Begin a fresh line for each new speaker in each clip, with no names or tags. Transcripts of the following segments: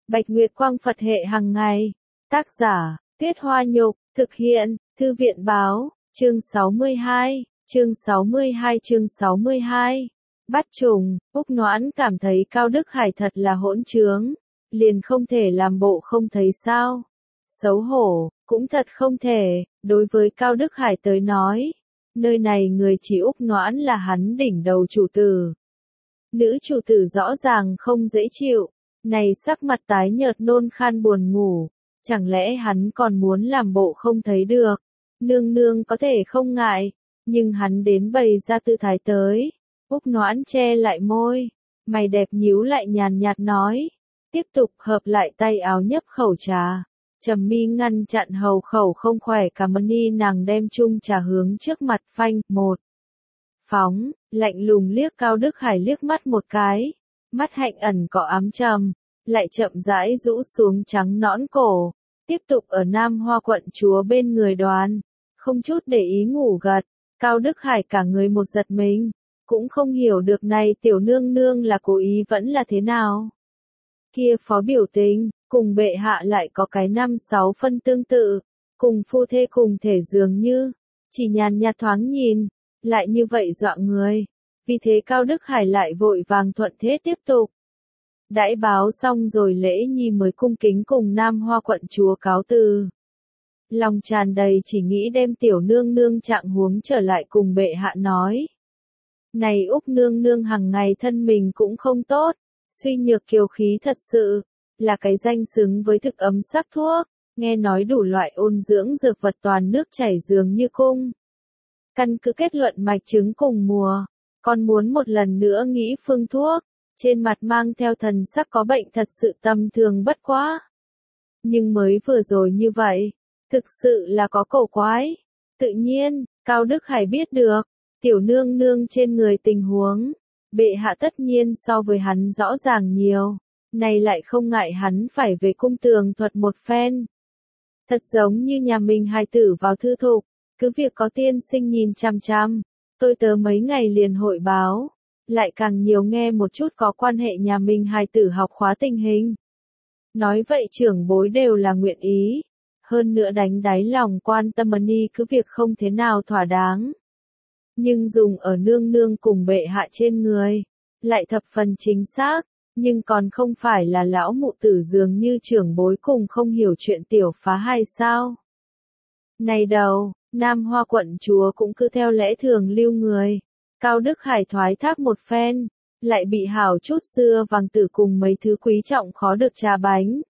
Bạch Nguyệt Quang Phật hệ hàng ngày. Tác giả, Tuyết Hoa Nhục, thực hiện, Thư viện Báo, chương 62, chương 62. Bắt trùng, Úc Noãn cảm thấy Cao Đức Hải thật là hỗn trướng, liền không thể làm bộ không thấy sao. Xấu hổ, cũng thật không thể, đối với Cao Đức Hải tới nói, nơi này người chỉ Úc Noãn là hắn đỉnh đầu chủ tử. Nữ chủ tử rõ ràng không dễ chịu, này sắc mặt tái nhợt nôn khan buồn ngủ, chẳng lẽ hắn còn muốn làm bộ không thấy được. Nương nương có thể không ngại, nhưng hắn đến bày ra tư thái tới. Úc Noãn che lại môi, mày đẹp nhíu lại nhàn nhạt nói, tiếp tục hợp lại tay áo nhấp khẩu trà. Trầm Mi ngăn chặn hầu khẩu không khỏe cảm ơn y, nàng đem chung trà hướng trước mặt phanh, một. Phóng, lạnh lùng liếc Cao Đức Hải liếc mắt một cái, mắt hạnh ẩn có ám trầm, lại chậm rãi rũ xuống trắng nõn cổ, tiếp tục ở Nam Hoa quận chúa bên người Đoàn, không chút để ý ngủ gật. Cao Đức Hải cả người một giật mình, cũng không hiểu được này tiểu nương nương là cố ý vẫn là thế nào. Kia phó biểu tình, cùng bệ hạ lại có cái 5-6 phân tương tự, cùng phu thê cùng thể dường như, chỉ nhàn nhạt thoáng nhìn, lại như vậy dọa người. Vì thế Cao Đức Hải lại vội vàng thuận thế tiếp tục. Đãi báo xong rồi Lễ Nhi mới cung kính cùng Nam Hoa quận chúa cáo từ. Lòng tràn đầy chỉ nghĩ đem tiểu nương nương trạng huống trở lại cùng bệ hạ nói. Này Úc nương nương hằng ngày thân mình cũng không tốt, suy nhược kiều khí thật sự, là cái danh xứng với thực ấm sắc thuốc, nghe nói đủ loại ôn dưỡng dược vật toàn nước chảy dường như cung. Căn cứ kết luận mạch chứng cùng mùa, con muốn một lần nữa nghĩ phương thuốc, trên mặt mang theo thần sắc có bệnh thật sự tâm thường bất quá. Nhưng mới vừa rồi như vậy, thực sự là có cổ quái. Tự nhiên, Cao Đức Hải biết được, tiểu nương nương trên người tình huống, bệ hạ tất nhiên so với hắn rõ ràng nhiều, này lại không ngại hắn phải về cung tường thuật một phen. Thật giống như nhà mình hài tử vào thư thục, cứ việc có tiên sinh nhìn chăm chăm, tôi tớ mấy ngày liền hội báo, lại càng nhiều nghe một chút có quan hệ nhà mình hài tử học khóa tình hình. Nói vậy trưởng bối đều là nguyện ý, hơn nữa đánh đáy lòng quan tâm y cứ việc không thế nào thỏa đáng. Nhưng dùng ở nương nương cùng bệ hạ trên người, lại thập phần chính xác, nhưng còn không phải là lão mụ tử dường như trưởng bối cùng không hiểu chuyện tiểu phá hay sao. Này đầu, Nam Hoa quận chúa cũng cứ theo lẽ thường lưu người, Cao Đức Hải thoái thác một phen, lại bị hảo chút dưa vàng tử cùng mấy thứ quý trọng khó được trà bánh.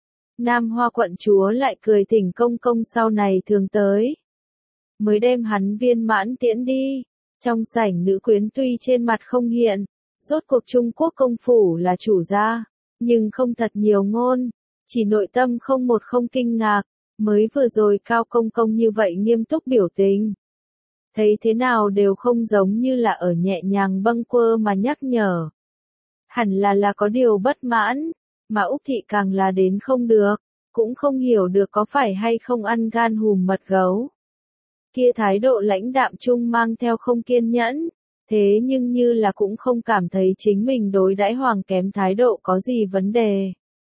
Nam Hoa quận chúa lại cười thỉnh công công sau này thường tới. Mới đem hắn viên mãn tiễn đi, trong sảnh nữ quyến tuy trên mặt không hiện, rốt cuộc Trung Quốc công phủ là chủ gia, nhưng không thật nhiều ngôn, chỉ nội tâm không kinh ngạc, mới vừa rồi Cao công công như vậy nghiêm túc biểu tình. Thấy thế nào đều không giống như là ở nhẹ nhàng bâng quơ mà nhắc nhở. Hẳn là có điều bất mãn, mà Úc thị càng là đến không được, cũng không hiểu được có phải hay không ăn gan hùm mật gấu. Kia thái độ lãnh đạm chung mang theo không kiên nhẫn, thế nhưng như là cũng không cảm thấy chính mình đối đãi Hoàng kém thái độ có gì vấn đề.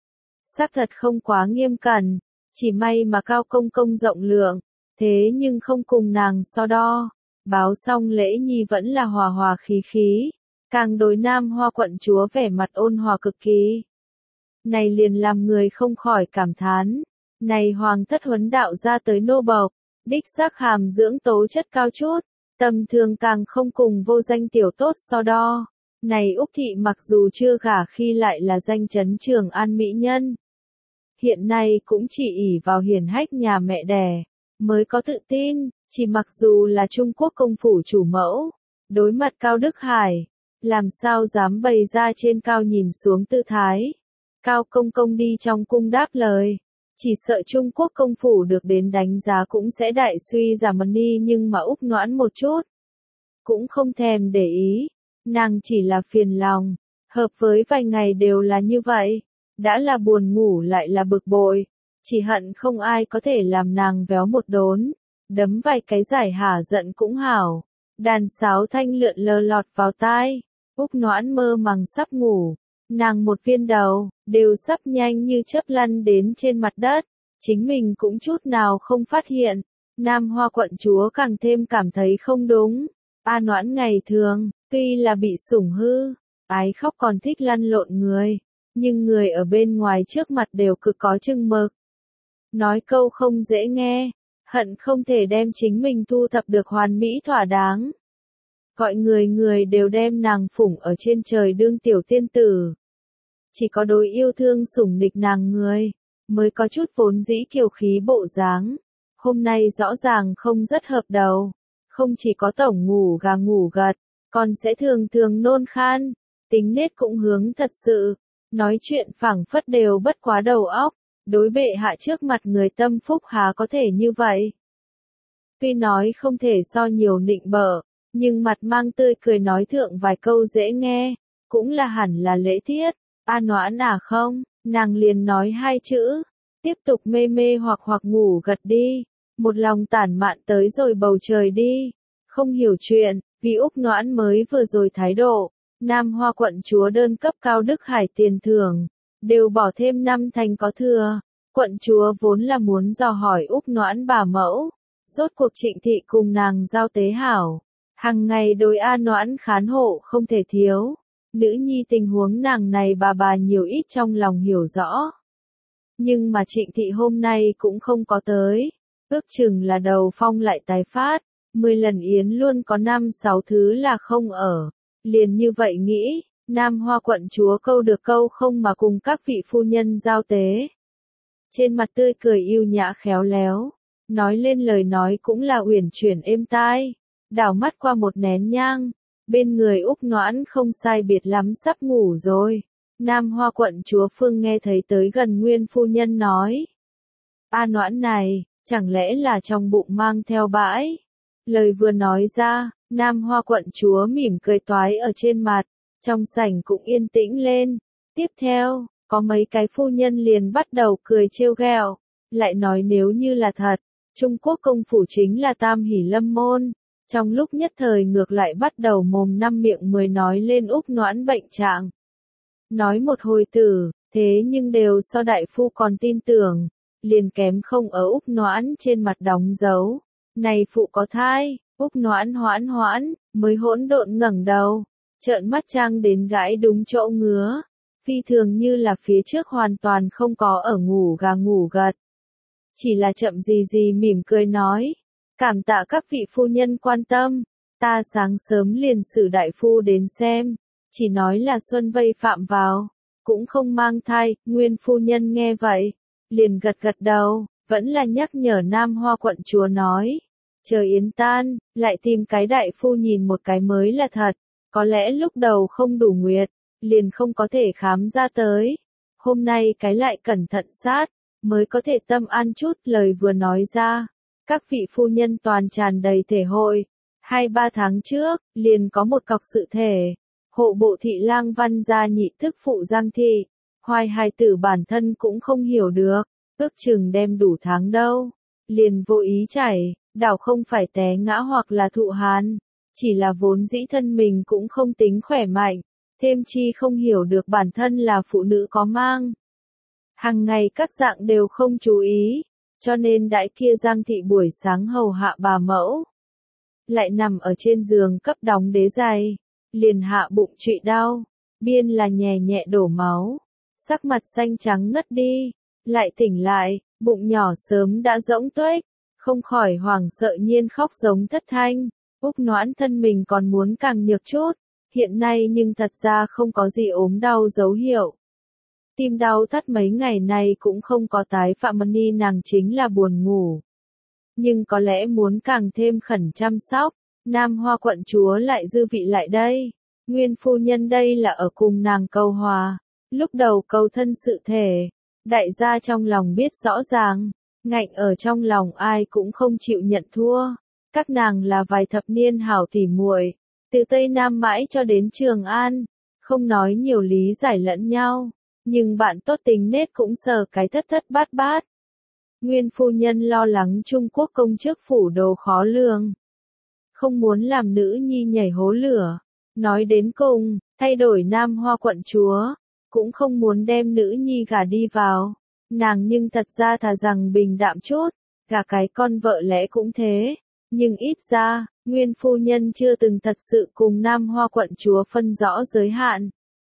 Xác thật không quá nghiêm cẩn, chỉ may mà Cao công công rộng lượng, thế nhưng không cùng nàng so đo. Báo xong Lễ Nhi vẫn là hòa hòa khí khí, càng đối Nam Hoa quận chúa vẻ mặt ôn hòa cực kỳ. Này liền làm người không khỏi cảm thán, này hoàng thất huấn đạo ra tới nô bộc, đích xác hàm dưỡng tố chất cao chút, tầm thường càng không cùng vô danh tiểu tốt so đo. Này Úc thị mặc dù chưa gả khi lại là danh chấn Trường An mỹ nhân, hiện nay cũng chỉ ỷ vào hiển hách nhà mẹ đẻ, mới có tự tin, chỉ mặc dù là Trung Quốc công phủ chủ mẫu, đối mặt Cao Đức Hải, làm sao dám bày ra trên cao nhìn xuống tư thái. Cao công công đi trong cung đáp lời, chỉ sợ Trung Quốc công phủ được đến đánh giá cũng sẽ đại suy giảm đi, nhưng mà Úc Noãn một chút cũng không thèm để ý, nàng chỉ là phiền lòng, hợp với vài ngày đều là như vậy, đã là buồn ngủ lại là bực bội, chỉ hận không ai có thể làm nàng véo một đốn, đấm vài cái giải hả giận cũng hảo. Đàn sáo thanh lượn lờ lọt vào tai, Úc Noãn mơ màng sắp ngủ, nàng một viên đầu, đều sắp nhanh như chớp lăn đến trên mặt đất, chính mình cũng chút nào không phát hiện. Nam Hoa quận chúa càng thêm cảm thấy không đúng. A Noãn ngày thường, tuy là bị sủng hư, ái khóc còn thích lăn lộn người, nhưng người ở bên ngoài trước mặt đều cực có chừng mực. Nói câu không dễ nghe, hận không thể đem chính mình thu thập được hoàn mỹ thỏa đáng. Gọi người đều đem nàng phủng ở trên trời đương tiểu tiên tử. Chỉ có đối yêu thương sủng nịch nàng người, mới có chút vốn dĩ kiều khí bộ dáng. Hôm nay rõ ràng không rất hợp đầu, không chỉ có tổng ngủ gà ngủ gật, còn sẽ thường thường nôn khan, tính nết cũng hướng thật sự, nói chuyện phảng phất đều bất quá đầu óc, đối bệ hạ trước mặt người tâm phúc há có thể như vậy. Tuy nói không thể so nhiều nịnh bợ, nhưng mặt mang tươi cười nói thượng vài câu dễ nghe, cũng là hẳn là lễ tiết. A Noãn à không, nàng liền nói hai chữ, tiếp tục mê mê hoặc ngủ gật đi, một lòng tản mạn tới rồi bầu trời đi. Không hiểu chuyện, vì Úc Noãn mới vừa rồi thái độ, Nam Hoa quận chúa đơn cấp Cao Đức Hải tiền thưởng, đều bỏ thêm 5 thành có thừa. Quận chúa vốn là muốn dò hỏi Úc Noãn bà mẫu, rốt cuộc Trịnh thị cùng nàng giao tế hảo, hàng ngày đối A Noãn khán hộ không thể thiếu. Nữ nhi tình huống nàng này bà nhiều ít trong lòng hiểu rõ. Nhưng mà Trịnh thị hôm nay cũng không có tới, ước chừng là đầu phong lại tái phát, 10 lần yến luôn có 5-6 thứ là không ở. Liền như vậy nghĩ, Nam Hoa quận chúa câu được câu không mà cùng các vị phu nhân giao tế. Trên mặt tươi cười yêu nhã khéo léo, nói lên lời nói cũng là uyển chuyển êm tai, đảo mắt qua một nén nhang. Bên người Úc Noãn không sai biệt lắm sắp ngủ rồi. Nam Hoa quận chúa Phương nghe thấy tới gần Nguyên phu nhân nói. A Noãn này, chẳng lẽ là trong bụng mang theo bãi? Lời vừa nói ra, Nam Hoa quận chúa mỉm cười toái ở trên mặt, trong sảnh cũng yên tĩnh lên. Tiếp theo, có mấy cái phu nhân liền bắt đầu cười trêu ghẹo, lại nói nếu như là thật, Trung Quốc công phủ chính là Tam Hỷ Lâm môn. Trong lúc nhất thời ngược lại bắt đầu mồm năm miệng mười nói lên Úc Noãn bệnh trạng. Nói một hồi tử, thế nhưng đều so đại phu còn tin tưởng, liền kém không ở Úc Noãn trên mặt đóng dấu. Này phụ có thai, Úc Noãn hoãn, mới hỗn độn ngẩng đầu, trợn mắt trang đến gãi đúng chỗ ngứa, phi thường như là phía trước hoàn toàn không có ở ngủ gà ngủ gật. Chỉ là chậm gì mỉm cười nói. Cảm tạ các vị phu nhân quan tâm, ta sáng sớm liền xử đại phu đến xem, chỉ nói là xuân vây phạm vào, cũng không mang thai. Nguyên phu nhân nghe vậy, liền gật đầu, vẫn là nhắc nhở Nam Hoa quận chúa nói, chờ yến tan, lại tìm cái đại phu nhìn một cái mới là thật, có lẽ lúc đầu không đủ nguyệt, liền không có thể khám ra tới, hôm nay cái lại cẩn thận sát, mới có thể tâm an chút. Lời vừa nói ra, các vị phu nhân toàn tràn đầy thể hội. 2-3 tháng trước, liền có một cọc sự thể. Hộ bộ thị lang Văn gia nhị thức phụ Giang thị, hoài hài tử bản thân cũng không hiểu được, ước chừng đem đủ tháng đâu. Liền vô ý chảy, đảo không phải té ngã hoặc là thụ hàn, chỉ là vốn dĩ thân mình cũng không tính khỏe mạnh, thêm chi không hiểu được bản thân là phụ nữ có mang. Hàng ngày các dạng đều không chú ý. Cho nên đại kia Giang thị buổi sáng hầu hạ bà mẫu, lại nằm ở trên giường cấp đóng đế giày, liền hạ bụng trụy đau, biên là nhè nhẹ đổ máu, sắc mặt xanh trắng ngất đi, lại tỉnh lại, bụng nhỏ sớm đã rỗng tuếch, không khỏi hoảng sợ nhiên khóc giống thất thanh. Úc Noãn thân mình còn muốn càng nhược chút, hiện nay nhưng thật ra không có gì ốm đau dấu hiệu. Tim đau thắt mấy ngày nay cũng không có tái phạm ni nàng chính là buồn ngủ. Nhưng có lẽ muốn càng thêm khẩn chăm sóc, Nam Hoa quận chúa lại dư vị lại đây. Nguyên phu nhân đây là ở cùng nàng cầu hòa, lúc đầu cầu thân sự thể. Đại gia trong lòng biết rõ ràng, ngạnh ở trong lòng ai cũng không chịu nhận thua. Các nàng là vài thập niên hảo tỉ muội, từ Tây Nam mãi cho đến Trường An, không nói nhiều lý giải lẫn nhau. Nhưng bạn tốt tính nết cũng sờ cái thất bát. Nguyên phu nhân lo lắng Trung Quốc công chức phủ đồ khó lường. Không muốn làm nữ nhi nhảy hố lửa. Nói đến cùng, thay đổi Nam Hoa quận chúa, cũng không muốn đem nữ nhi gả đi vào. Nàng nhưng thật ra thà rằng bình đạm chút, gả cái con vợ lẽ cũng thế, nhưng ít ra, nguyên phu nhân chưa từng thật sự cùng Nam Hoa quận chúa phân rõ giới hạn.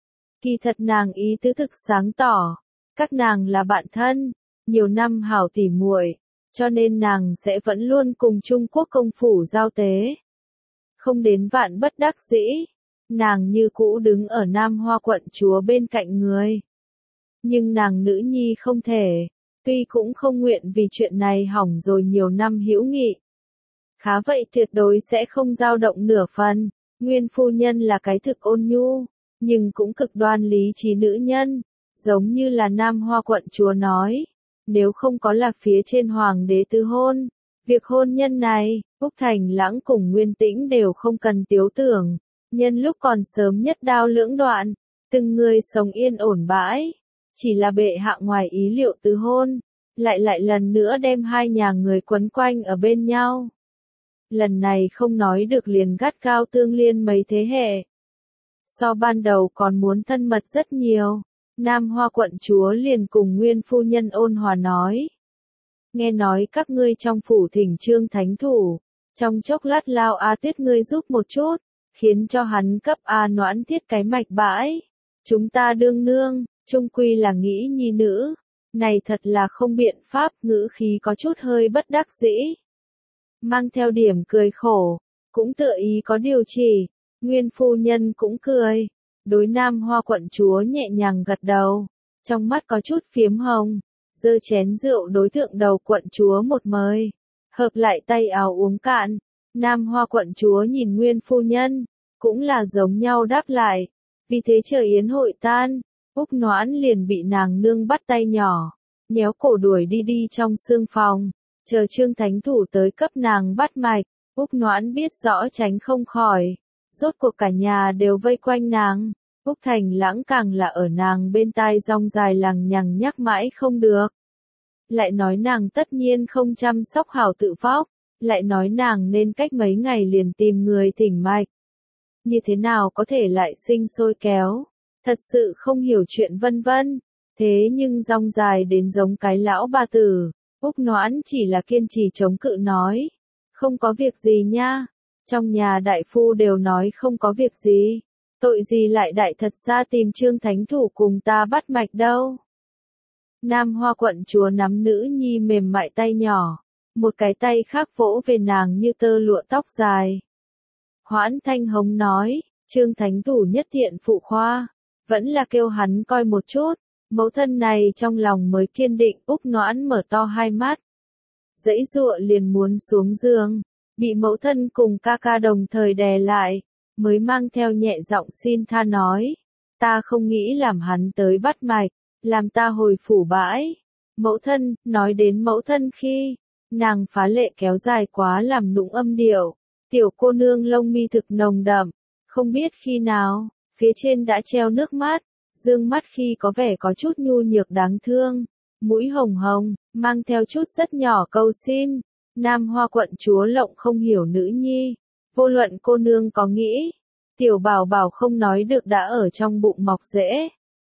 Kỳ thật nàng ý tứ thực sáng tỏ, các nàng là bạn thân, nhiều năm hảo tỉ muội, cho nên nàng sẽ vẫn luôn cùng Trung Quốc công phủ giao tế. Không đến vạn bất đắc dĩ, nàng như cũ đứng ở Nam Hoa quận chúa bên cạnh người. Nhưng nàng nữ nhi không thể, tuy cũng không nguyện vì chuyện này hỏng rồi nhiều năm hữu nghị. Khá vậy tuyệt đối sẽ không dao động nửa phần, nguyên phu nhân là cái thực ôn nhu, nhưng cũng cực đoan lý trí nữ nhân, giống như là Nam Hoa quận chúa nói, nếu không có là phía trên hoàng đế tứ hôn, việc hôn nhân này, Úc Thành Lãng cùng Nguyên Tĩnh đều không cần tiếu tưởng, nhân lúc còn sớm nhất đao lưỡng đoạn, từng người sống yên ổn bãi, chỉ là bệ hạ ngoài ý liệu tứ hôn, lại lần nữa đem hai nhà người quấn quanh ở bên nhau. Lần này không nói được liền gắt gao tương liên mấy thế hệ. So ban đầu còn muốn thân mật rất nhiều, Nam Hoa quận chúa liền cùng nguyên phu nhân ôn hòa nói. Nghe nói các ngươi trong phủ thỉnh Trương Thánh Thủ, trong chốc lát lao A Tuyết ngươi giúp một chút, khiến cho hắn cấp A Noãn thiết cái mạch bãi. Chúng ta đương nương, chung quy là nghĩ nhi nữ, này thật là không biện pháp, ngữ khí có chút hơi bất đắc dĩ. Mang theo điểm cười khổ, cũng tựa ý có điều chỉ, nguyên phu nhân cũng cười, đối Nam Hoa quận chúa nhẹ nhàng gật đầu, trong mắt có chút phiếm hồng, giơ chén rượu đối tượng đầu quận chúa một mời, hợp lại tay áo uống cạn, Nam Hoa quận chúa nhìn nguyên phu nhân, cũng là giống nhau đáp lại, vì thế chờ yến hội tan, Úc Noãn liền bị nàng nương bắt tay nhỏ, nhéo cổ đuổi đi trong sương phòng. Chờ Trương Thánh Thủ tới cấp nàng bắt mạch, Úc Noãn biết rõ tránh không khỏi, rốt cuộc cả nhà đều vây quanh nàng, Úc Thành Lãng càng là ở nàng bên tai rong dài lằng nhằng nhắc mãi không được. Lại nói nàng tất nhiên không chăm sóc hảo tự vóc, lại nói nàng nên cách mấy ngày liền tìm người thỉnh mạch. Như thế nào có thể lại sinh sôi kéo, thật sự không hiểu chuyện vân vân, thế nhưng rong dài đến giống cái lão bà tử. Úc Noãn chỉ là kiên trì chống cự nói, không có việc gì nha, trong nhà đại phu đều nói không có việc gì, tội gì lại đại thật ra tìm Trương Thánh Thủ cùng ta bắt mạch đâu. Nam Hoa quận chúa nắm nữ nhi mềm mại tay nhỏ, một cái tay khác vỗ về nàng như tơ lụa tóc dài. Hoãn Thanh Hồng nói, Trương Thánh Thủ nhất thiện phụ khoa, vẫn là kêu hắn coi một chút. Mẫu thân này trong lòng mới kiên định, Úc Noãn mở to hai mắt. Dãy dụa liền muốn xuống giường, bị mẫu thân cùng ca ca đồng thời đè lại, mới mang theo nhẹ giọng xin tha nói. Ta không nghĩ làm hắn tới bắt mạch, làm ta hồi phủ bãi. Mẫu thân, nói đến mẫu thân khi, nàng phá lệ kéo dài quá làm nũng âm điệu, tiểu cô nương lông mi thực nồng đậm, không biết khi nào, phía trên đã treo nước mắt. Dương mắt khi có vẻ có chút nhu nhược đáng thương, mũi hồng hồng, mang theo chút rất nhỏ cầu xin. Nam Hoa quận chúa lộng không hiểu nữ nhi, vô luận cô nương có nghĩ, tiểu bảo bảo không nói được đã ở trong bụng mọc rễ.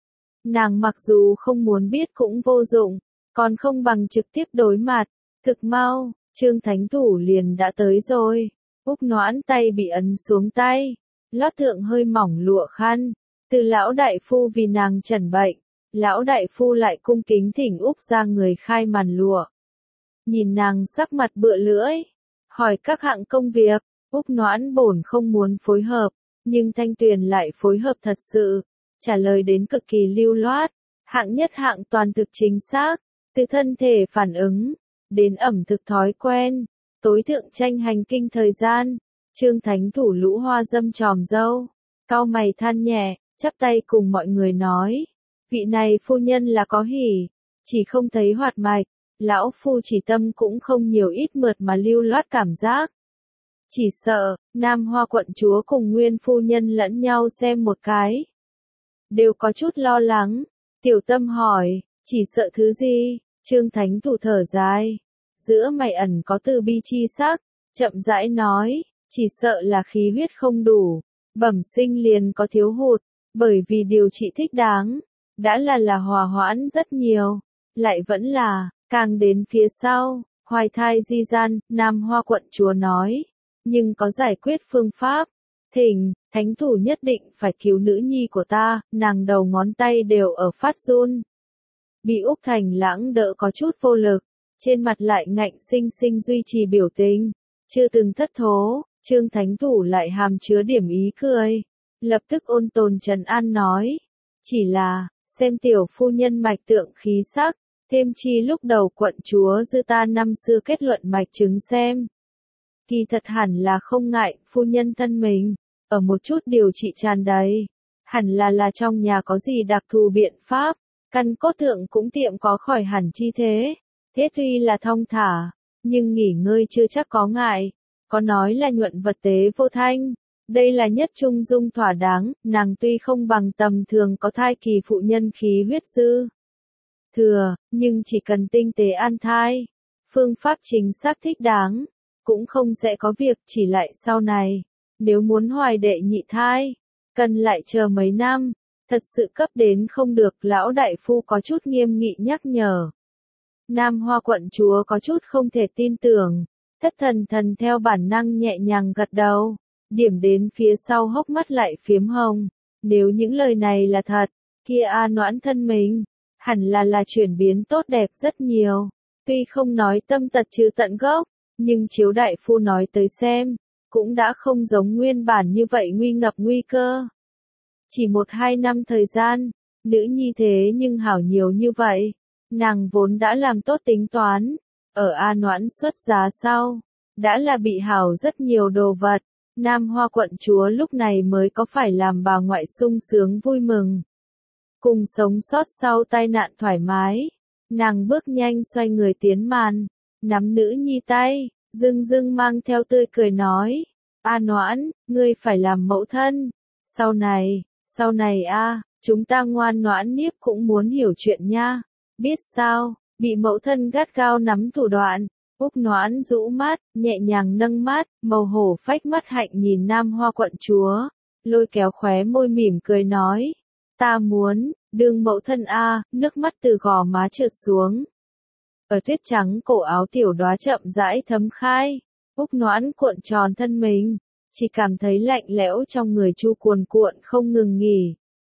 Nàng mặc dù không muốn biết cũng vô dụng, còn không bằng trực tiếp đối mặt, thực mau, Trương Thánh Thủ liền đã tới rồi, Úc Noãn tay bị ấn xuống tay, lót thượng hơi mỏng lụa khăn. Từ lão đại phu vì nàng chẩn bệnh, lão đại phu lại cung kính thỉnh Úc ra người khai màn lụa. Nhìn nàng sắc mặt bựa lưỡi, hỏi các hạng công việc, Úc Noãn bổn không muốn phối hợp, nhưng Thanh Tuyền lại phối hợp thật sự, trả lời đến cực kỳ lưu loát, hạng nhất hạng toàn thực chính xác, từ thân thể phản ứng, đến ẩm thực thói quen, tối thượng tranh hành kinh thời gian, Trương Thánh Thủ lũ hoa dâm tròm dâu, cau mày than nhẹ. Chắp tay cùng mọi người nói, vị này phu nhân là có hỉ, chỉ không thấy hoạt mạch, lão phu chỉ tâm cũng không nhiều ít mượt mà lưu loát cảm giác. Chỉ sợ, Nam Hoa quận chúa cùng nguyên phu nhân lẫn nhau xem một cái. Đều có chút lo lắng, tiểu tâm hỏi, chỉ sợ thứ gì, Trương Thánh Thủ thở dài, giữa mày ẩn có từ bi chi sắc, chậm rãi nói, chỉ sợ là khí huyết không đủ, bẩm sinh liền có thiếu hụt. Bởi vì điều trị thích đáng, đã là hòa hoãn rất nhiều, lại vẫn là, càng đến phía sau, hoài thai di gian, Nam Hoa quận chúa nói, nhưng có giải quyết phương pháp, thỉnh, thánh thủ nhất định phải cứu nữ nhi của ta, nàng đầu ngón tay đều ở phát run. Bị Úc Thành Lãng đỡ có chút vô lực, trên mặt lại ngạnh sinh sinh duy trì biểu tình, chưa từng thất thố, Trương Thánh Thủ lại hàm chứa điểm ý cười, lập tức ôn tồn trấn an nói, chỉ là, xem tiểu phu nhân mạch tượng khí sắc, thêm chi lúc đầu quận chúa dư ta năm xưa kết luận mạch chứng xem. Kỳ thật hẳn là không ngại, phu nhân thân mình, ở một chút điều trị tràn đầy, hẳn là trong nhà có gì đặc thù biện pháp, căn cốt thượng cũng tiệm có khỏi hẳn chi thế. Thế tuy là thong thả, nhưng nghỉ ngơi chưa chắc có ngại, có nói là nhuận vật tế vô thanh, đây là nhất trung dung thỏa đáng, nàng tuy không bằng tầm thường có thai kỳ phụ nhân khí huyết dư thừa, nhưng chỉ cần tinh tế an thai, phương pháp chính xác thích đáng, cũng không sẽ có việc, chỉ lại sau này, nếu muốn hoài đệ nhị thai, cần lại chờ mấy năm, thật sự cấp đến không được, lão đại phu có chút nghiêm nghị nhắc nhở. Nam Hoa quận chúa có chút không thể tin tưởng, thất thần theo bản năng nhẹ nhàng gật đầu, điểm đến phía sau hốc mắt lại phiếm hồng, nếu những lời này là thật, kia A Noãn thân mình, hẳn là chuyển biến tốt đẹp rất nhiều, tuy không nói tâm tật trừ tận gốc, nhưng chiếu đại phu nói tới xem, cũng đã không giống nguyên bản như vậy nguy ngập nguy cơ. Chỉ 1-2 năm thời gian, nữ nhi thế nhưng hảo nhiều như vậy. Nàng vốn đã làm tốt tính toán, ở A Noãn xuất giá sau, đã là bị hảo rất nhiều đồ vật, Nam Hoa quận chúa lúc này mới có phải làm bà ngoại sung sướng vui mừng. Cùng sống sót sau tai nạn thoải mái, nàng bước nhanh xoay người tiến màn, nắm nữ nhi tay, dưng mang theo tươi cười nói, A Noãn, ngươi phải làm mẫu thân, sau này a, chúng ta ngoan Noãn Niếp cũng muốn hiểu chuyện nha. Biết sao, bị mẫu thân gắt gao nắm thủ đoạn, Úc Noãn rũ mắt, nhẹ nhàng nâng mắt, màu hổ phách mắt hạnh nhìn Nam Hoa quận chúa, lôi kéo khóe môi mỉm cười nói, ta muốn, đương mẫu thân a, nước mắt từ gò má trượt xuống. Ở tuyết trắng cổ áo tiểu đóa chậm rãi thấm khai, Úc Noãn cuộn tròn thân mình, chỉ cảm thấy lạnh lẽo trong người chu cuồn cuộn không ngừng nghỉ.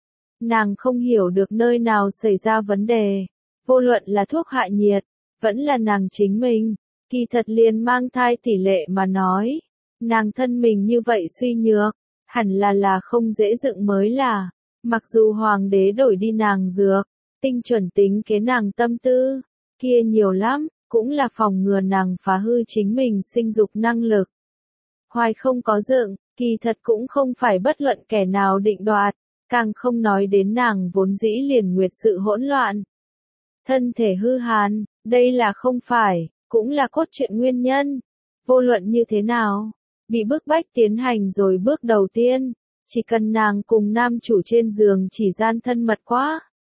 Nàng không hiểu được nơi nào xảy ra vấn đề. Vô luận là thuốc hạ nhiệt, vẫn là nàng chính mình, kỳ thật liền mang thai tỷ lệ mà nói, nàng thân mình như vậy suy nhược, hẳn là không dễ dựng mới là, mặc dù hoàng đế đổi đi nàng dược, tinh chuẩn tính kế nàng tâm tư, kia nhiều lắm, cũng là phòng ngừa nàng phá hư chính mình sinh dục năng lực. Hoài không có dựng, kỳ thật cũng không phải bất luận kẻ nào định đoạt, càng không nói đến nàng vốn dĩ liền nguyệt sự hỗn loạn. Thân thể hư hàn, đây là không phải, cũng là cốt truyện nguyên nhân. Vô luận như thế nào, bị bức bách tiến hành rồi bước đầu tiên, chỉ cần nàng cùng nam chủ trên giường chỉ gian thân mật quá.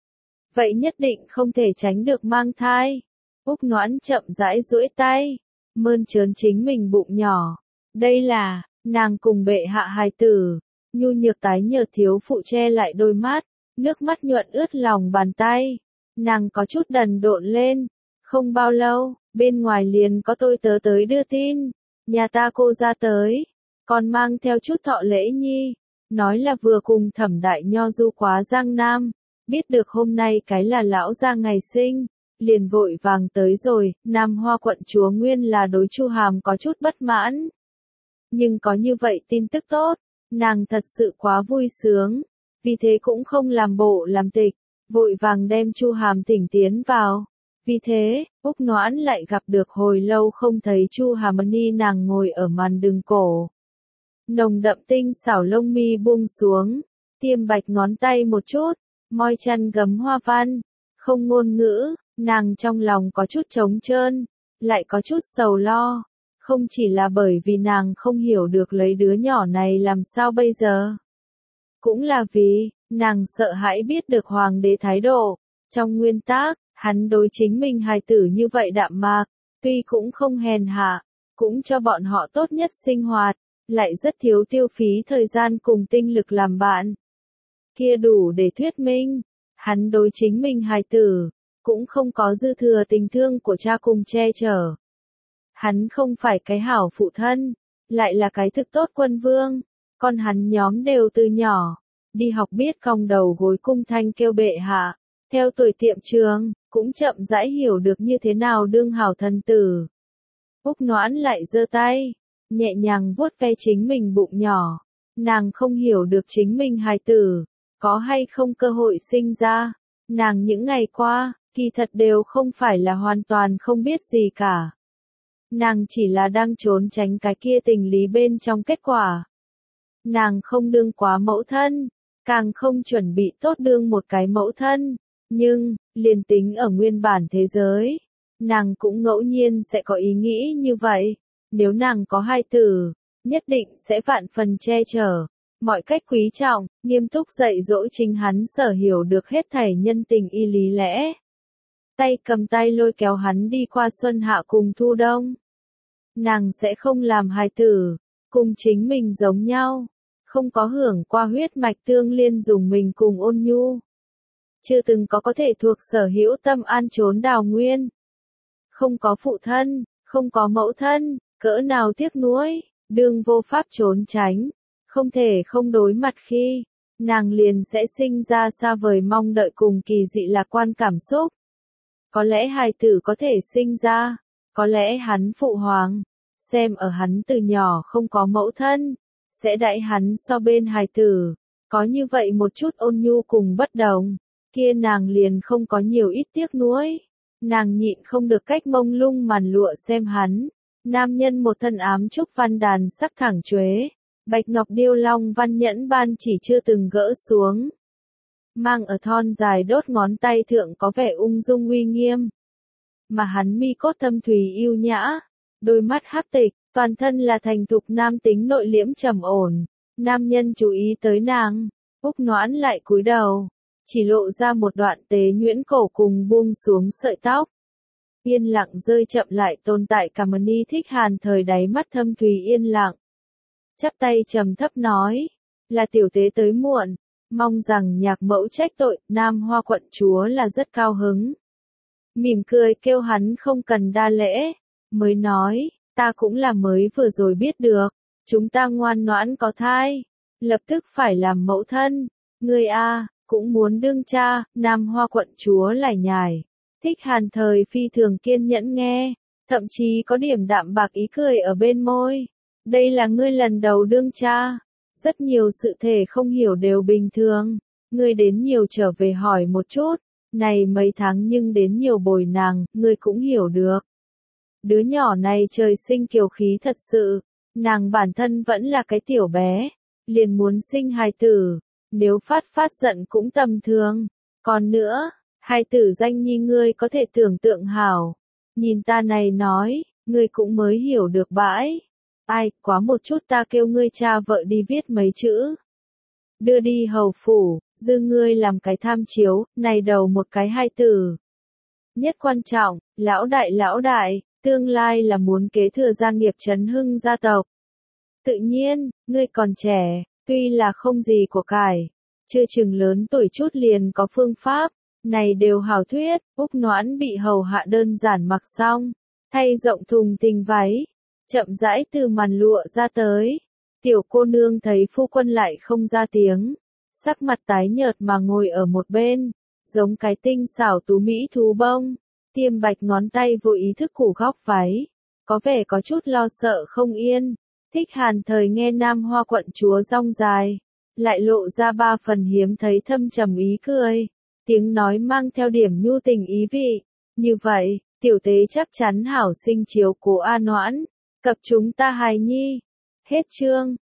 Vậy nhất định không thể tránh được mang thai. Úc Noãn chậm rãi duỗi tay, mơn trớn chính mình bụng nhỏ. Đây là, nàng cùng bệ hạ hài tử, nhu nhược tái nhợt thiếu phụ che lại đôi mắt, nước mắt nhuận ướt lòng bàn tay. Nàng có chút đần độn lên, không bao lâu, bên ngoài liền có tôi tớ tới đưa tin, nhà ta cô ra tới, còn mang theo chút thọ lễ nhi, nói là vừa cùng Thẩm đại nho du quá Giang Nam, biết được hôm nay cái là lão gia ngày sinh, liền vội vàng tới rồi, Nam Hoa quận chúa nguyên là đối Chu Hàm có chút bất mãn. Nhưng có như vậy tin tức tốt, nàng thật sự quá vui sướng, vì thế cũng không làm bộ làm tịch. Vội vàng đem Chu Hàm thỉnh tiến vào. Vì thế, Úc Noãn lại gặp được hồi lâu không thấy Chu Hàm Ni, nàng ngồi ở màn đường cổ. Nồng đậm tinh xảo lông mi buông xuống, tiêm bạch ngón tay một chút, môi chăn gấm hoa văn, không ngôn ngữ, nàng trong lòng có chút trống trơn, lại có chút sầu lo. Không chỉ là bởi vì nàng không hiểu được lấy đứa nhỏ này làm sao bây giờ. Cũng là vì, nàng sợ hãi biết được hoàng đế thái độ. Trong nguyên tắc, hắn đối chính mình hài tử như vậy đạm mạc, tuy cũng không hèn hạ, cũng cho bọn họ tốt nhất sinh hoạt, lại rất thiếu tiêu phí thời gian cùng tinh lực làm bạn. Kia đủ để thuyết minh, Hắn đối chính mình hài tử, cũng không có dư thừa tình thương của cha cùng che chở. Hắn không phải cái hảo phụ thân, lại là cái thực tốt quân vương, con hắn nhóm đều từ nhỏ, đi học biết cong đầu gối cung thanh kêu bệ hạ, theo tuổi tiệm trường, cũng chậm rãi hiểu được như thế nào đương hảo thần tử. Úc Noãn lại giơ tay, nhẹ nhàng vuốt ve chính mình bụng nhỏ, nàng không hiểu được chính mình hài tử, có hay không cơ hội sinh ra, nàng những ngày qua, kỳ thật đều không phải là hoàn toàn không biết gì cả. Nàng chỉ là đang trốn tránh cái kia tình lý bên trong kết quả. Nàng không đương quá mẫu thân, càng không chuẩn bị tốt đương một cái mẫu thân, nhưng, liền tính ở nguyên bản thế giới, nàng cũng ngẫu nhiên sẽ có ý nghĩ như vậy, nếu nàng có hai tử, nhất định sẽ vạn phần che chở, mọi cách quý trọng, nghiêm túc dạy dỗ chính hắn sở hiểu được hết thảy nhân tình y lý lẽ. Tay cầm tay lôi kéo hắn đi qua xuân hạ cùng thu đông. Nàng sẽ không làm hài tử, cùng chính mình giống nhau, không có hưởng qua huyết mạch tương liên dùng mình cùng ôn nhu. Chưa từng có thể thuộc sở hữu tâm an trốn đào nguyên. Không có phụ thân, không có mẫu thân, cỡ nào tiếc nuối, đương vô pháp trốn tránh, không thể không đối mặt khi, nàng liền sẽ sinh ra xa vời mong đợi cùng kỳ dị lạc quan cảm xúc. Có lẽ hài tử có thể sinh ra, có lẽ hắn phụ hoàng, xem ở hắn từ nhỏ không có mẫu thân, sẽ đãi hắn so bên hài tử, có như vậy một chút ôn nhu cùng bất đồng, kia nàng liền không có nhiều ít tiếc nuối. Nàng nhịn không được cách mông lung màn lụa xem hắn, nam nhân một thân ám trúc văn đàn sắc thẳng chuế, bạch ngọc điêu long văn nhẫn ban chỉ chưa từng gỡ xuống. Mang ở thon dài đốt ngón tay thượng có vẻ ung dung uy nghiêm. Mà hắn mi cốt thâm thùy yêu nhã, đôi mắt hắc tịch, toàn thân là thành thục nam tính nội liễm trầm ổn. Nam nhân chú ý tới nàng, Úc Noãn lại cúi đầu, chỉ lộ ra một đoạn tế nhuyễn cổ cùng buông xuống sợi tóc. Yên lặng rơi chậm lại tồn tại cả một ni thích hàn thời đáy mắt thâm thùy yên lặng. Chắp tay trầm thấp nói, là tiểu tế tới muộn, mong rằng nhạc mẫu trách tội, Nam Hoa quận chúa là rất cao hứng. Mỉm cười kêu hắn không cần đa lễ, mới nói, ta cũng là mới vừa rồi biết được, chúng ta ngoan ngoãn có thai, lập tức phải làm mẫu thân, ngươi a cũng muốn đương cha, Nam Hoa quận chúa lải nhải. Thích hàn thời phi thường kiên nhẫn nghe, thậm chí có điểm đạm bạc ý cười ở bên môi. Đây là ngươi lần đầu đương cha, rất nhiều sự thể không hiểu đều bình thường, ngươi đến nhiều trở về hỏi một chút, này mấy tháng nhưng đến nhiều bồi nàng, ngươi cũng hiểu được. Đứa nhỏ này trời sinh kiều khí thật sự, nàng bản thân vẫn là cái tiểu bé, liền muốn sinh hài tử, nếu phát giận cũng tầm thường. Còn nữa, hài tử danh nhi ngươi có thể tưởng tượng hảo, nhìn ta này nói, ngươi cũng mới hiểu được bãi. Ai, quá một chút ta kêu ngươi cha vợ đi viết mấy chữ. Đưa đi hầu phủ, dư ngươi làm cái tham chiếu, này đầu một cái hai tử. Nhất quan trọng, lão đại, tương lai là muốn kế thừa gia nghiệp trấn hưng gia tộc. Tự nhiên, ngươi còn trẻ, tuy là không gì của cải, chưa chừng lớn tuổi chút liền có phương pháp, này đều hảo thuyết, Úc Noãn bị hầu hạ đơn giản mặc xong, thay rộng thùng tình váy. Chậm rãi từ màn lụa ra tới, tiểu cô nương thấy phu quân lại không ra tiếng, sắc mặt tái nhợt mà ngồi ở một bên, giống cái tinh xảo tú mỹ thú bông, tiêm bạch ngón tay vô ý thức củ góc váy, có vẻ có chút lo sợ không yên. Thích hàn thời nghe Nam Hoa quận chúa rong dài, lại lộ ra ba phần hiếm thấy thâm trầm ý cười, tiếng nói mang theo điểm nhu tình ý vị, như vậy, tiểu tế chắc chắn hảo sinh chiếu cố A Noãn. Cập chúng ta hài nhi. Hết chương.